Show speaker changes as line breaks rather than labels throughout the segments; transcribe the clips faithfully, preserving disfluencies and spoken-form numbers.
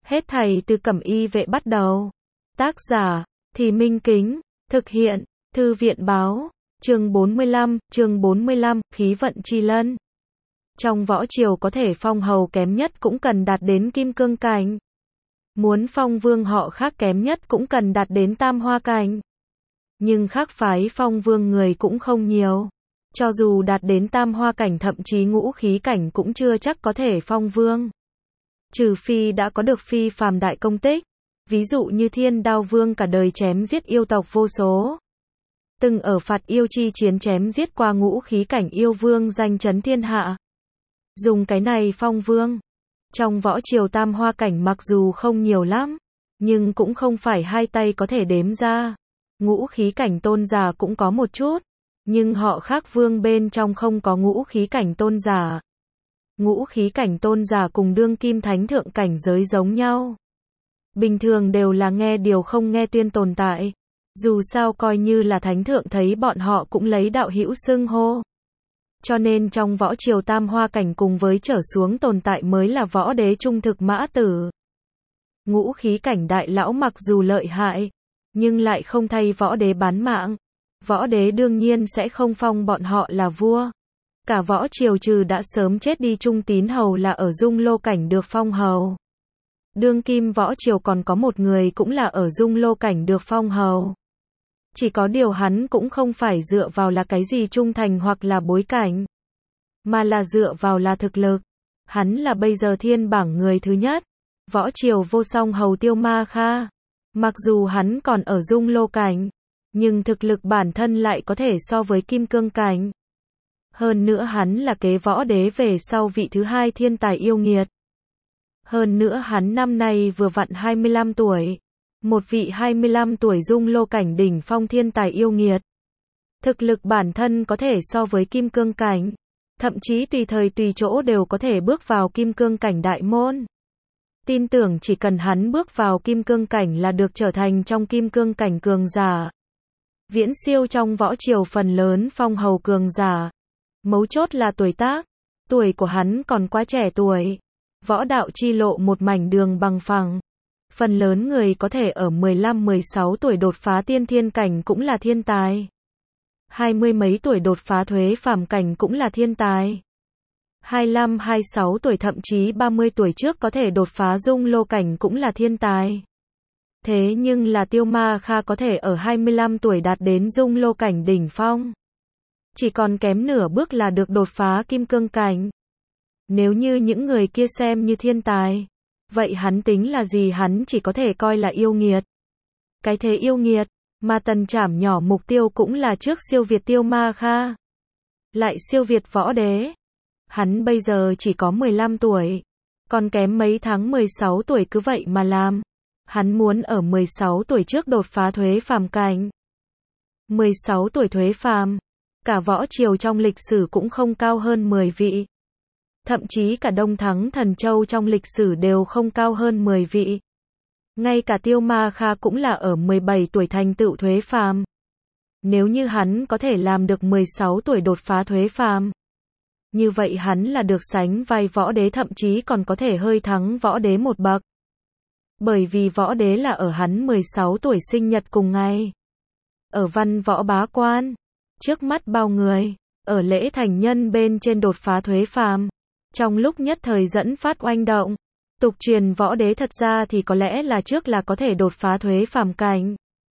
Hết thảy từ Cẩm Y Vệ bắt đầu. Tác giả, Thì Minh Kính, thực hiện, Thư viện báo, chương bốn mươi lăm, chương bốn mươi lăm, khí vận chi lân. Trong võ triều có thể phong hầu kém nhất cũng cần đạt đến kim cương cảnh. Muốn phong vương họ khác kém nhất cũng cần đạt đến tam hoa cảnh. Nhưng khác phái phong vương người cũng không nhiều. Cho dù đạt đến tam hoa cảnh thậm chí ngũ khí cảnh cũng chưa chắc có thể phong vương. Trừ phi đã có được phi phàm đại công tích. Ví dụ như Thiên Đao Vương cả đời chém giết yêu tộc vô số. Từng ở phạt yêu chi chiến chém giết qua ngũ khí cảnh yêu vương danh chấn thiên hạ. Dùng cái này phong vương. Trong võ triều tam hoa cảnh mặc dù không nhiều lắm, nhưng cũng không phải hai tay có thể đếm ra. Ngũ khí cảnh tôn giả cũng có một chút, nhưng họ khác vương bên trong không có ngũ khí cảnh tôn giả. Ngũ khí cảnh tôn giả cùng đương kim thánh thượng cảnh giới giống nhau. Bình thường đều là nghe điều không nghe tuyên tồn tại. Dù sao coi như là thánh thượng thấy bọn họ cũng lấy đạo hữu xưng hô. Cho nên trong võ triều tam hoa cảnh cùng với trở xuống tồn tại mới là võ đế trung thực mã tử. Ngũ khí cảnh đại lão mặc dù lợi hại, nhưng lại không thay võ đế bán mạng. Võ đế đương nhiên sẽ không phong bọn họ là vua. Cả võ triều trừ đã sớm chết đi Trung Tín Hầu là ở Dung Lô cảnh được phong hầu. Đương kim võ triều còn có một người cũng là ở Dung Lô cảnh được phong hầu. Chỉ có điều hắn cũng không phải dựa vào là cái gì trung thành hoặc là bối cảnh, mà là dựa vào là thực lực. Hắn là bây giờ thiên bảng người thứ nhất. Võ triều vô song hầu Tiêu Ma Kha. Mặc dù hắn còn ở Dung Lô cảnh, nhưng thực lực bản thân lại có thể so với kim cương cảnh. Hơn nữa hắn là kế võ đế về sau vị thứ hai thiên tài yêu nghiệt. Hơn nữa hắn năm nay vừa vặn hai mươi lăm tuổi. Một vị hai mươi lăm tuổi Dung Lô cảnh đỉnh phong thiên tài yêu nghiệt. Thực lực bản thân có thể so với kim cương cảnh. Thậm chí tùy thời tùy chỗ đều có thể bước vào kim cương cảnh đại môn. Tin tưởng chỉ cần hắn bước vào kim cương cảnh là được trở thành trong kim cương cảnh cường giả. Viễn siêu trong võ triều phần lớn phong hầu cường giả. Mấu chốt là tuổi tác. Tuổi của hắn còn quá trẻ tuổi. Võ đạo chi lộ một mảnh đường bằng phẳng. Phần lớn người có thể ở mười lăm mười sáu tuổi đột phá tiên thiên cảnh cũng là thiên tài. Hai mươi mấy tuổi đột phá thuế phàm cảnh cũng là thiên tài. hai mươi lăm hai mươi sáu tuổi thậm chí ba mươi tuổi trước có thể đột phá Dung Lô cảnh cũng là thiên tài. Thế nhưng là Tiêu Ma Kha có thể ở hai mươi lăm tuổi đạt đến Dung Lô cảnh đỉnh phong. Chỉ còn kém nửa bước là được đột phá kim cương cảnh. Nếu như những người kia xem như thiên tài, vậy hắn tính là gì? Hắn chỉ có thể coi là yêu nghiệt. Cái thế yêu nghiệt, mà Tần Trảm nhỏ mục tiêu cũng là trước siêu việt Tiêu Ma Kha. Lại siêu việt võ đế. Hắn bây giờ chỉ có mười lăm tuổi. Còn kém mấy tháng mười sáu tuổi cứ vậy mà làm. Hắn muốn ở mười sáu tuổi trước đột phá thuế phàm cảnh. mười sáu tuổi thuế phàm. Cả võ triều trong lịch sử cũng không cao hơn mười vị. Thậm chí cả Đông Thắng Thần Châu trong lịch sử đều không cao hơn mười vị. Ngay cả Tiêu Ma Kha cũng là ở mười bảy tuổi thành tựu thuế phàm. Nếu như hắn có thể làm được mười sáu tuổi đột phá thuế phàm, như vậy hắn là được sánh vai võ đế, thậm chí còn có thể hơi thắng võ đế một bậc. Bởi vì võ đế là ở hắn mười sáu tuổi sinh nhật cùng ngày. Ở văn võ bá quan, trước mắt bao người, ở lễ thành nhân bên trên đột phá thuế phàm. Trong lúc nhất thời dẫn phát oanh động. Tục truyền võ đế thật ra thì có lẽ là trước là có thể đột phá thuế phàm cảnh.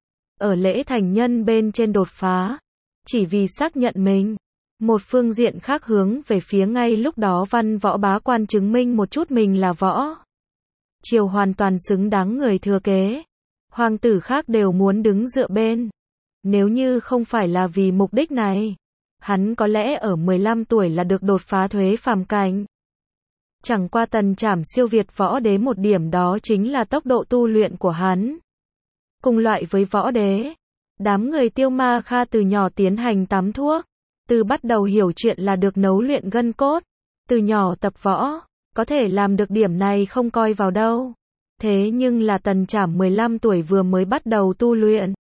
Ở lễ thành nhân bên trên đột phá. Chỉ vì xác nhận mình. Một phương diện khác hướng về phía ngay lúc đó văn võ bá quan chứng minh một chút mình là võ triều hoàn toàn xứng đáng người thừa kế. Hoàng tử khác đều muốn đứng dựa bên. Nếu như không phải là vì mục đích này, hắn có lẽ ở mười lăm tuổi là được đột phá thuế phàm cảnh. Chẳng qua Tần Trảm siêu việt võ đế một điểm, đó chính là tốc độ tu luyện của hắn. Cùng loại với võ đế, đám người Tiêu Ma Kha từ nhỏ tiến hành tắm thuốc, từ bắt đầu hiểu chuyện là được nấu luyện gân cốt, từ nhỏ tập võ, có thể làm được điểm này không coi vào đâu. Thế nhưng là Tần Trảm mười lăm tuổi vừa mới bắt đầu tu luyện.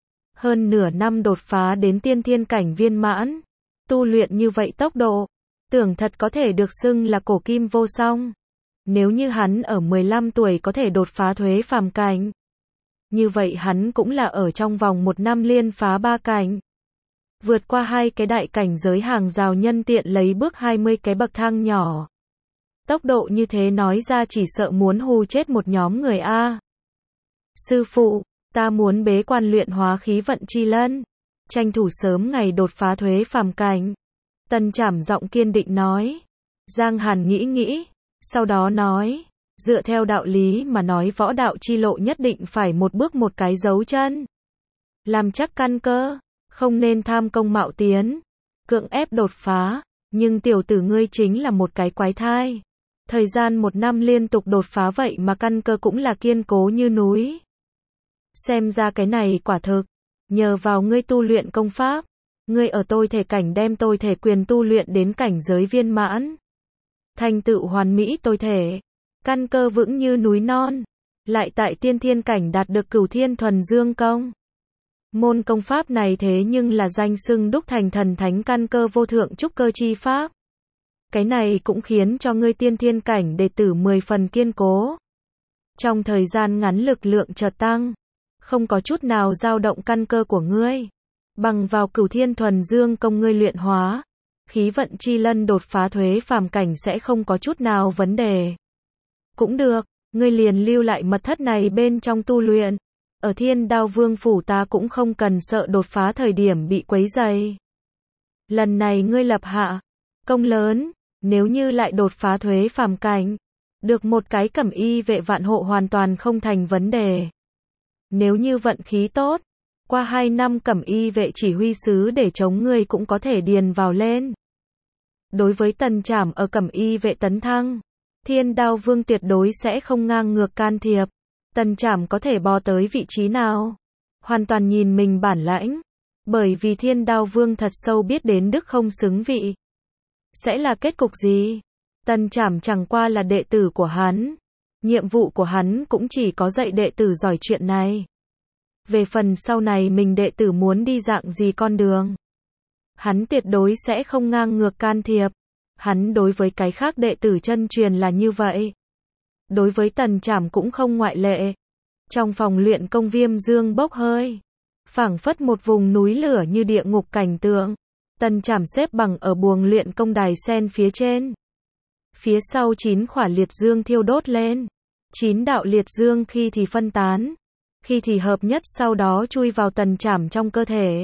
Hơn nửa năm đột phá đến tiên thiên cảnh viên mãn. Tu luyện như vậy tốc độ, tưởng thật có thể được xưng là cổ kim vô song. Nếu như hắn ở mười lăm tuổi có thể đột phá thuế phàm cảnh, như vậy hắn cũng là ở trong vòng một năm liên phá ba cảnh. Vượt qua hai cái đại cảnh giới hàng rào nhân tiện lấy bước hai mươi cái bậc thang nhỏ. Tốc độ như thế nói ra chỉ sợ muốn hù chết một nhóm người a. Sư phụ, ta muốn bế quan luyện hóa khí vận chi lân, tranh thủ sớm ngày đột phá thuế phàm cảnh. Tần Trảm giọng kiên định nói. Giang Hàn nghĩ nghĩ, sau đó nói, dựa theo đạo lý mà nói võ đạo chi lộ nhất định phải một bước một cái dấu chân. Làm chắc căn cơ, không nên tham công mạo tiến, cưỡng ép đột phá, nhưng tiểu tử ngươi chính là một cái quái thai. Thời gian một năm liên tục đột phá vậy mà căn cơ cũng là kiên cố như núi. Xem ra cái này quả thực, nhờ vào ngươi tu luyện công pháp, ngươi ở tôi thể cảnh đem tôi thể quyền tu luyện đến cảnh giới viên mãn. Thành tựu hoàn mỹ tôi thể, căn cơ vững như núi non, lại tại tiên thiên cảnh đạt được cửu thiên thuần dương công. Môn công pháp này thế nhưng là danh xưng đúc thành thần thánh căn cơ vô thượng trúc cơ chi pháp. Cái này cũng khiến cho ngươi tiên thiên cảnh đệ tử mười phần kiên cố. Trong thời gian ngắn lực lượng chợt tăng, không có chút nào dao động căn cơ của ngươi. Bằng vào cửu thiên thuần dương công ngươi luyện hóa, khí vận chi lân đột phá thuế phàm cảnh sẽ không có chút nào vấn đề. Cũng được, ngươi liền lưu lại mật thất này bên trong tu luyện. Ở Thiên Đao Vương phủ ta cũng không cần sợ đột phá thời điểm bị quấy rầy. Lần này ngươi lập hạ công lớn, nếu như lại đột phá thuế phàm cảnh, được một cái cẩm y vệ vạn hộ hoàn toàn không thành vấn đề. Nếu như vận khí tốt, qua hai năm cẩm y vệ chỉ huy sứ để chống ngươi cũng có thể điền vào lên. Đối với Tần Trảm ở cẩm y vệ tấn thăng, Thiên Đao Vương tuyệt đối sẽ không ngang ngược can thiệp. Tần Trảm có thể bò tới vị trí nào, hoàn toàn nhìn mình bản lãnh, bởi vì Thiên Đao Vương thật sâu biết đến đức không xứng vị. Sẽ là kết cục gì? Tần Trảm chẳng qua là đệ tử của hắn, nhiệm vụ của hắn cũng chỉ có dạy đệ tử giỏi chuyện này. Về phần sau này mình đệ tử muốn đi dạng gì con đường, hắn tuyệt đối sẽ không ngang ngược can thiệp. Hắn đối với cái khác đệ tử chân truyền là như vậy. Đối với Tần Trảm cũng không ngoại lệ. Trong phòng luyện công viêm dương bốc hơi, phảng phất một vùng núi lửa như địa ngục cảnh tượng. Tần Trảm xếp bằng ở buồng luyện công đài sen phía trên. Phía sau chín khỏa liệt dương thiêu đốt lên. Chín đạo liệt dương khi thì phân tán, khi thì hợp nhất sau đó chui vào Tần Trảm trong cơ thể.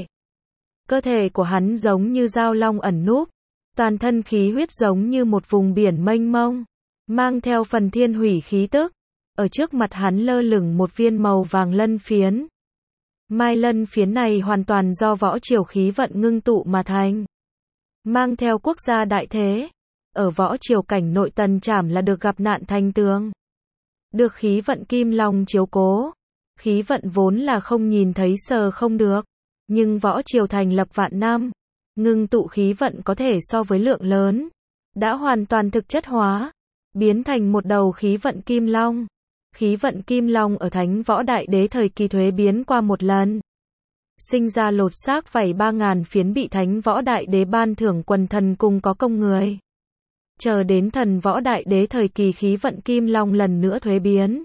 Cơ thể của hắn giống như dao long ẩn núp, toàn thân khí huyết giống như một vùng biển mênh mông, mang theo phần thiên hủy khí tức. Ở trước mặt hắn lơ lửng một viên màu vàng lân phiến. Mai lân phiến này hoàn toàn do võ triều khí vận ngưng tụ mà thành. Mang theo quốc gia đại thế. Ở võ triều cảnh nội Tần Trảm là được gặp nạn thành tướng. Được khí vận kim long chiếu cố. Khí vận vốn là không nhìn thấy sờ không được. Nhưng võ triều thành lập vạn năm. Ngưng tụ khí vận có thể so với lượng lớn. Đã hoàn toàn thực chất hóa. Biến thành một đầu khí vận kim long. Khí vận kim long ở Thánh Võ Đại Đế thời kỳ thuế biến qua một lần. Sinh ra lột xác vảy ba ngàn phiến bị Thánh Võ Đại Đế ban thưởng quần thần cùng có công người. Chờ đến Thần Võ Đại Đế thời kỳ khí vận kim long lần nữa thuế biến.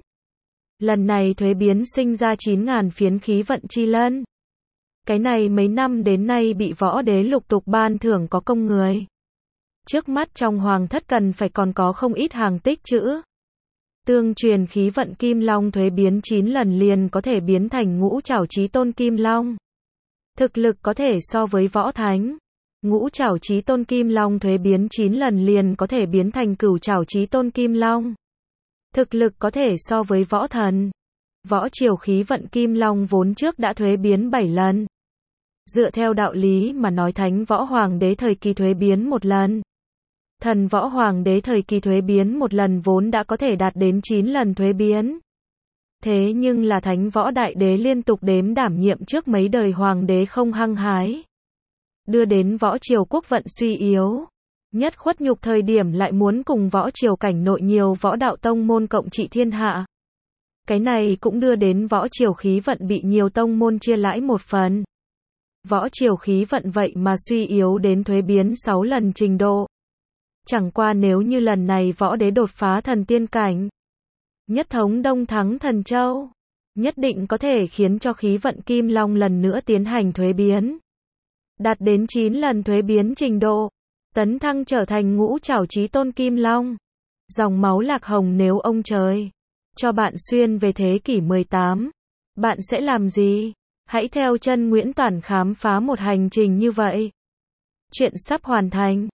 Lần này thuế biến sinh ra chín ngàn phiến khí vận chi lân. Cái này mấy năm đến nay bị võ đế lục tục ban thưởng có công người. Trước mắt trong hoàng thất cần phải còn có không ít hàng tích trữ. Tương truyền khí vận kim long thuế biến chín lần liền có thể biến thành ngũ trảo chí tôn kim long. Thực lực có thể so với võ thánh. Ngũ trảo chí tôn kim long thuế biến chín lần liền có thể biến thành cửu trảo chí tôn kim long. Thực lực có thể so với võ thần. Võ triều khí vận kim long vốn trước đã thuế biến bảy lần. Dựa theo đạo lý mà nói Thánh Võ Hoàng đế thời kỳ thuế biến một lần. Thần Võ Hoàng đế thời kỳ thuế biến một lần vốn đã có thể đạt đến chín lần thuế biến. Thế nhưng là Thánh Võ Đại Đế liên tục đếm đảm nhiệm trước mấy đời Hoàng đế không hăng hái. Đưa đến võ triều quốc vận suy yếu. Nhất khuất nhục thời điểm lại muốn cùng võ triều cảnh nội nhiều võ đạo tông môn cộng trị thiên hạ. Cái này cũng đưa đến võ triều khí vận bị nhiều tông môn chia lãi một phần. Võ triều khí vận vậy mà suy yếu đến thuế biến sáu lần trình độ. Chẳng qua nếu như lần này võ đế đột phá thần tiên cảnh, nhất thống Đông Thắng Thần Châu, nhất định có thể khiến cho khí vận Kim Long lần nữa tiến hành thuế biến. Đạt đến chín lần thuế biến trình độ, tấn thăng trở thành ngũ trảo chí tôn Kim Long. Dòng máu Lạc Hồng nếu ông trời cho bạn xuyên về thế kỷ mười tám, bạn sẽ làm gì? Hãy theo chân Nguyễn Toản khám phá một hành trình như vậy. Chuyện sắp hoàn thành.